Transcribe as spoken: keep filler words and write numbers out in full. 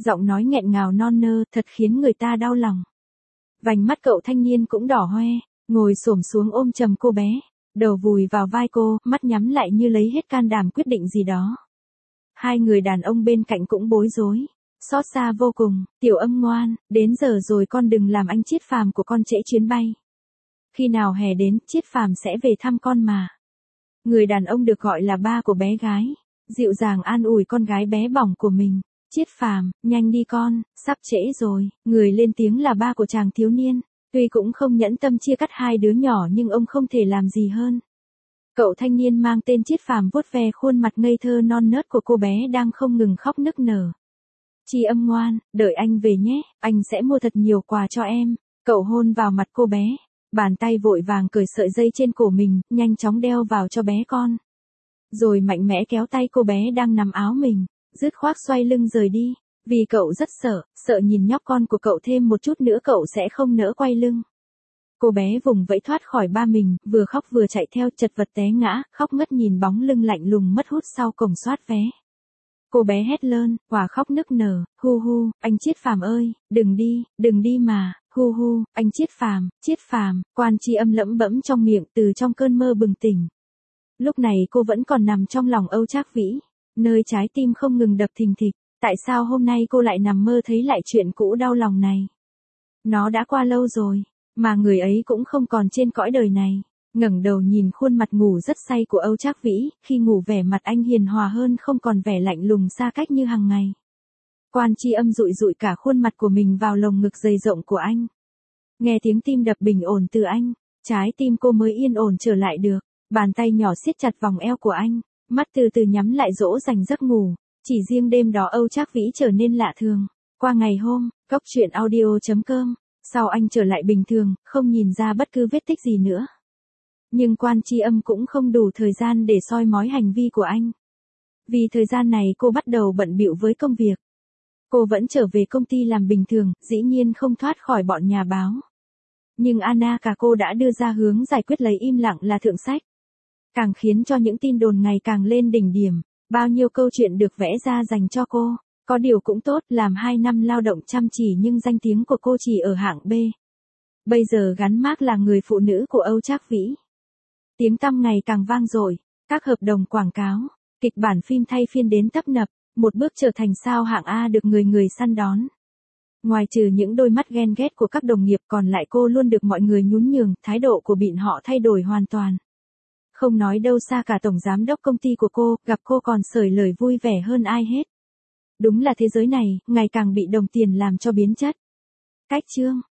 Giọng nói nghẹn ngào non nơ thật khiến người ta đau lòng. Vành mắt cậu thanh niên cũng đỏ hoe, ngồi xổm xuống ôm chầm cô bé, đầu vùi vào vai cô, mắt nhắm lại như lấy hết can đảm quyết định gì đó. Hai người đàn ông bên cạnh cũng bối rối, xót xa vô cùng. Tiểu Âm ngoan, đến giờ rồi con đừng làm anh Chiết Phàm của con trễ chuyến bay. Khi nào hè đến, Chiết Phàm sẽ về thăm con mà. Người đàn ông được gọi là ba của bé gái, dịu dàng an ủi con gái bé bỏng của mình. Chiết Phàm, nhanh đi con, sắp trễ rồi. Người lên tiếng là ba của chàng thiếu niên, tuy cũng không nhẫn tâm chia cắt hai đứa nhỏ nhưng ông không thể làm gì hơn. Cậu thanh niên mang tên Chiết Phàm vuốt ve khuôn mặt ngây thơ non nớt của cô bé đang không ngừng khóc nức nở. Chi Âm ngoan, đợi anh về nhé, anh sẽ mua thật nhiều quà cho em. Cậu hôn vào mặt cô bé, bàn tay vội vàng cởi sợi dây trên cổ mình, nhanh chóng đeo vào cho bé con. Rồi mạnh mẽ kéo tay cô bé đang nằm áo mình, dứt khoát xoay lưng rời đi, vì cậu rất sợ, sợ nhìn nhóc con của cậu thêm một chút nữa cậu sẽ không nỡ quay lưng. Cô bé vùng vẫy thoát khỏi ba mình, vừa khóc vừa chạy theo chật vật té ngã, khóc ngất nhìn bóng lưng lạnh lùng mất hút sau cổng soát vé. Cô bé hét lớn, hòa khóc nức nở, hu hu, anh Chiết Phàm ơi, đừng đi, đừng đi mà, hu hu, anh Chiết Phàm, Chiết Phàm. Quan Chi Âm lẩm bẩm trong miệng từ trong cơn mơ bừng tỉnh. Lúc này cô vẫn còn nằm trong lòng Âu Trác Vĩ, nơi trái tim không ngừng đập thình thịch. Tại sao hôm nay cô lại nằm mơ thấy lại chuyện cũ đau lòng này? Nó đã qua lâu rồi, mà người ấy cũng không còn trên cõi đời này. Ngẩng đầu nhìn khuôn mặt ngủ rất say của Âu Trác Vĩ, khi ngủ vẻ mặt anh hiền hòa hơn không còn vẻ lạnh lùng xa cách như hàng ngày. Quan Chi Âm dụi dụi cả khuôn mặt của mình vào lồng ngực dày rộng của anh. Nghe tiếng tim đập bình ổn từ anh, trái tim cô mới yên ổn trở lại được. Bàn tay nhỏ siết chặt vòng eo của anh, mắt từ từ nhắm lại dỗ dành giấc ngủ. Chỉ riêng đêm đó Âu Trác Vĩ trở nên lạ thường. Qua ngày hôm, Cốc Truyện Audio chấm com, sau anh trở lại bình thường, không nhìn ra bất cứ vết tích gì nữa. Nhưng Quan Chi Âm cũng không đủ thời gian để soi mói hành vi của anh. Vì thời gian này cô bắt đầu bận bịu với công việc. Cô vẫn trở về công ty làm bình thường, dĩ nhiên không thoát khỏi bọn nhà báo. Nhưng Anna cả cô đã đưa ra hướng giải quyết lấy im lặng là thượng sách. Càng khiến cho những tin đồn ngày càng lên đỉnh điểm. Bao nhiêu câu chuyện được vẽ ra dành cho cô. Có điều cũng tốt, làm hai năm lao động chăm chỉ nhưng danh tiếng của cô chỉ ở hạng B. Bây giờ gắn mác là người phụ nữ của Âu Trác Vĩ. Tiếng tăm ngày càng vang dội, các hợp đồng quảng cáo, kịch bản phim thay phiên đến tấp nập, một bước trở thành sao hạng A được người người săn đón. Ngoài trừ những đôi mắt ghen ghét của các đồng nghiệp còn lại cô luôn được mọi người nhún nhường, thái độ của bọn họ thay đổi hoàn toàn. Không nói đâu xa cả tổng giám đốc công ty của cô, gặp cô còn sởi lời vui vẻ hơn ai hết. Đúng là thế giới này, ngày càng bị đồng tiền làm cho biến chất. Cách chương